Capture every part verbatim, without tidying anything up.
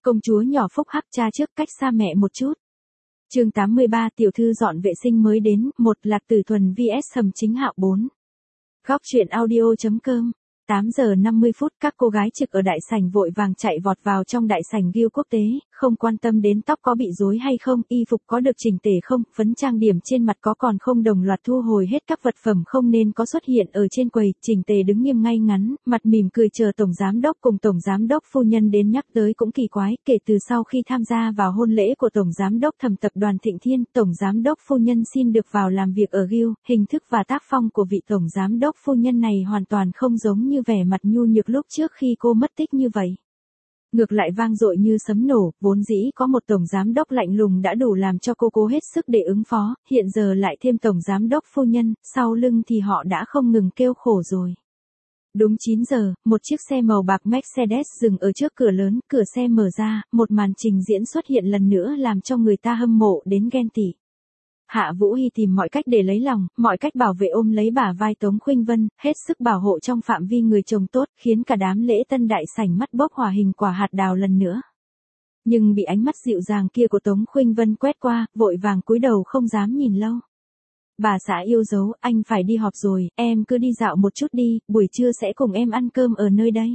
Công chúa nhỏ phúc hắc cha trước cách xa mẹ một chút. Chương tám mươi ba tiểu thư dọn vệ sinh mới đến, một Lạc Tử Thuần vs Sầm Chính Hạo bốn. Góc truyện audio.com. tám giờ năm mươi phút các cô gái trực ở đại sảnh vội vàng chạy vọt vào trong đại sảnh Gil quốc tế, không quan tâm đến tóc có bị rối hay không, y phục có được chỉnh tề không, phấn trang điểm trên mặt có còn không, đồng loạt thu hồi hết các vật phẩm không nên có xuất hiện ở trên quầy, chỉnh tề đứng nghiêm ngay ngắn, mặt mỉm cười chờ tổng giám đốc cùng tổng giám đốc phu nhân đến nhắc tới cũng kỳ quái, kể từ sau khi tham gia vào hôn lễ của tổng giám đốc Thẩm tập đoàn Thịnh Thiên, tổng giám đốc phu nhân xin được vào làm việc ở Gil, hình thức và tác phong của vị tổng giám đốc phu nhân này hoàn toàn không giống như vẻ mặt nhu nhược lúc trước khi cô mất tích như vậy. Ngược lại vang dội như sấm nổ, vốn dĩ có một tổng giám đốc lạnh lùng đã đủ làm cho cô cố hết sức để ứng phó, hiện giờ lại thêm tổng giám đốc phu nhân, sau lưng thì họ đã không ngừng kêu khổ rồi. Đúng chín giờ, một chiếc xe màu bạc Mercedes dừng ở trước cửa lớn, cửa xe mở ra, một màn trình diễn xuất hiện lần nữa làm cho người ta hâm mộ đến ghen tị. Hạ Vũ Hy tìm mọi cách để lấy lòng, mọi cách bảo vệ ôm lấy bả vai Tống Khuynh Vân, hết sức bảo hộ trong phạm vi người chồng tốt, khiến cả đám lễ tân đại sảnh mắt bốc hỏa hình quả hạt đào lần nữa. Nhưng bị ánh mắt dịu dàng kia của Tống Khuynh Vân quét qua, vội vàng cúi đầu không dám nhìn lâu. Bà xã yêu dấu, anh phải đi họp rồi, em cứ đi dạo một chút đi, buổi trưa sẽ cùng em ăn cơm ở nơi đây.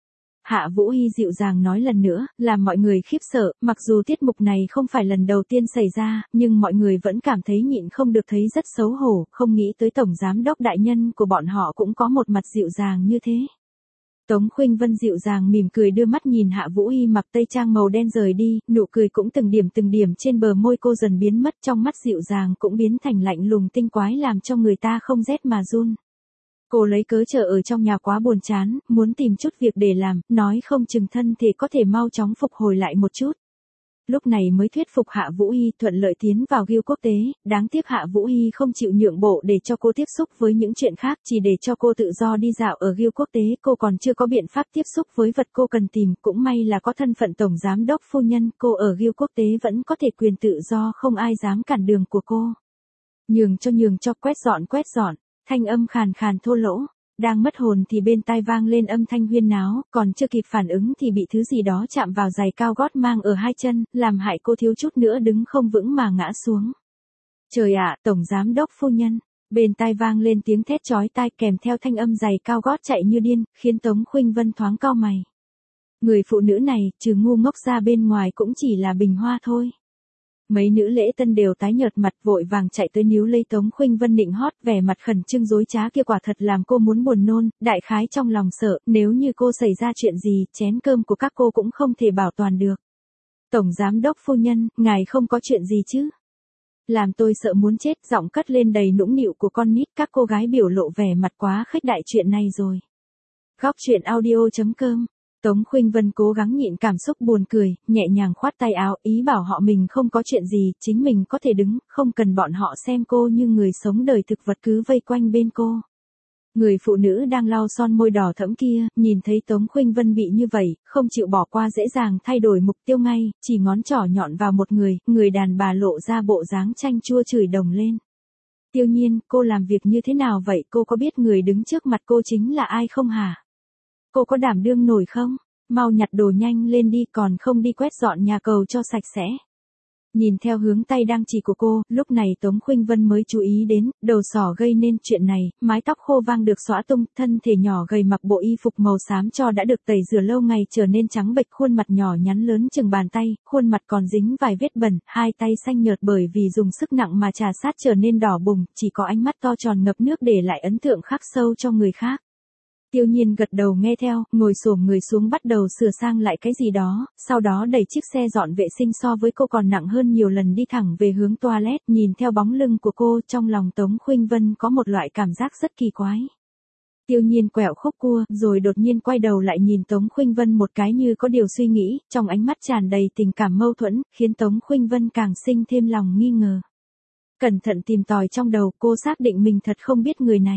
Hạ Vũ Hy dịu dàng nói lần nữa, làm mọi người khiếp sợ, mặc dù tiết mục này không phải lần đầu tiên xảy ra, nhưng mọi người vẫn cảm thấy nhịn không được thấy rất xấu hổ, không nghĩ tới tổng giám đốc đại nhân của bọn họ cũng có một mặt dịu dàng như thế. Tống Khuynh Vân dịu dàng mỉm cười đưa mắt nhìn Hạ Vũ Hy mặc tây trang màu đen rời đi, nụ cười cũng từng điểm từng điểm trên bờ môi cô dần biến mất, trong mắt dịu dàng cũng biến thành lạnh lùng tinh quái làm cho người ta không rét mà run. Cô lấy cớ chờ ở trong nhà quá buồn chán, muốn tìm chút việc để làm, nói không chừng thân thể có thể mau chóng phục hồi lại một chút. Lúc này mới thuyết phục Hạ Vũ Hy thuận lợi tiến vào Gil quốc tế, đáng tiếc Hạ Vũ Hy không chịu nhượng bộ để cho cô tiếp xúc với những chuyện khác, chỉ để cho cô tự do đi dạo ở Gil quốc tế, cô còn chưa có biện pháp tiếp xúc với vật cô cần tìm, cũng may là có thân phận tổng giám đốc phu nhân, cô ở Gil quốc tế vẫn có thể quyền tự do, không ai dám cản đường của cô. Nhường cho nhường cho, quét dọn quét dọn. Thanh âm khàn khàn thô lỗ, đang mất hồn thì bên tai vang lên âm thanh huyên náo, còn chưa kịp phản ứng thì bị thứ gì đó chạm vào giày cao gót mang ở hai chân, làm hại cô thiếu chút nữa đứng không vững mà ngã xuống. Trời ạ, tổng giám đốc phu nhân, bên tai vang lên tiếng thét chói tai kèm theo thanh âm giày cao gót chạy như điên, khiến Tống Khuynh Vân thoáng cau mày. Người phụ nữ này, trừ ngu ngốc ra bên ngoài cũng chỉ là bình hoa thôi. Mấy nữ lễ tân đều tái nhợt mặt vội vàng chạy tới níu lấy Tống Khuynh Vân nịnh hót, vẻ mặt khẩn trương dối trá kia quả thật làm cô muốn buồn nôn, đại khái trong lòng sợ, nếu như cô xảy ra chuyện gì, chén cơm của các cô cũng không thể bảo toàn được. Tổng giám đốc phu nhân, ngài không có chuyện gì chứ? Làm tôi sợ muốn chết, giọng cất lên đầy nũng nịu của con nít, các cô gái biểu lộ vẻ mặt quá khích đại chuyện này rồi. Góc truyện audio.com. Tống Khuynh Vân cố gắng nhịn cảm xúc buồn cười, nhẹ nhàng khoát tay áo, ý bảo họ mình không có chuyện gì, chính mình có thể đứng, không cần bọn họ xem cô như người sống đời thực vật cứ vây quanh bên cô. Người phụ nữ đang lau son môi đỏ thẫm kia, nhìn thấy Tống Khuynh Vân bị như vậy, không chịu bỏ qua dễ dàng thay đổi mục tiêu ngay, chỉ ngón trỏ nhọn vào một người, người đàn bà lộ ra bộ dáng chanh chua chửi đồng lên. Tiêu Nhiên, cô làm việc như thế nào vậy, cô có biết người đứng trước mặt cô chính là ai không hả? Cô có đảm đương nổi không? Mau nhặt đồ nhanh lên đi, còn không đi quét dọn nhà cầu cho sạch sẽ. Nhìn theo hướng tay đang chỉ của cô, lúc này Tống Khuynh Vân mới chú ý đến, đầu sỏ gây nên chuyện này, mái tóc khô vang được xõa tung, thân thể nhỏ gầy mặc bộ y phục màu xám cho đã được tẩy rửa lâu ngày trở nên trắng bệch, khuôn mặt nhỏ nhắn lớn chừng bàn tay, khuôn mặt còn dính vài vết bẩn, hai tay xanh nhợt bởi vì dùng sức nặng mà trà sát trở nên đỏ bừng, chỉ có ánh mắt to tròn ngập nước để lại ấn tượng khắc sâu cho người khác. Tiêu Nhiên gật đầu nghe theo, ngồi xổm người xuống bắt đầu sửa sang lại cái gì đó, sau đó đẩy chiếc xe dọn vệ sinh so với cô còn nặng hơn nhiều lần đi thẳng về hướng toilet, nhìn theo bóng lưng của cô, trong lòng Tống Khuynh Vân có một loại cảm giác rất kỳ quái. Tiêu Nhiên quẹo khúc cua, rồi đột nhiên quay đầu lại nhìn Tống Khuynh Vân một cái như có điều suy nghĩ, trong ánh mắt tràn đầy tình cảm mâu thuẫn, khiến Tống Khuynh Vân càng sinh thêm lòng nghi ngờ. Cẩn thận tìm tòi trong đầu, cô xác định mình thật không biết người này.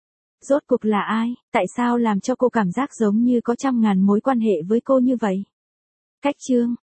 Rốt cuộc là ai, tại sao làm cho cô cảm giác giống như có trăm ngàn mối quan hệ với cô như vậy? Cách chương,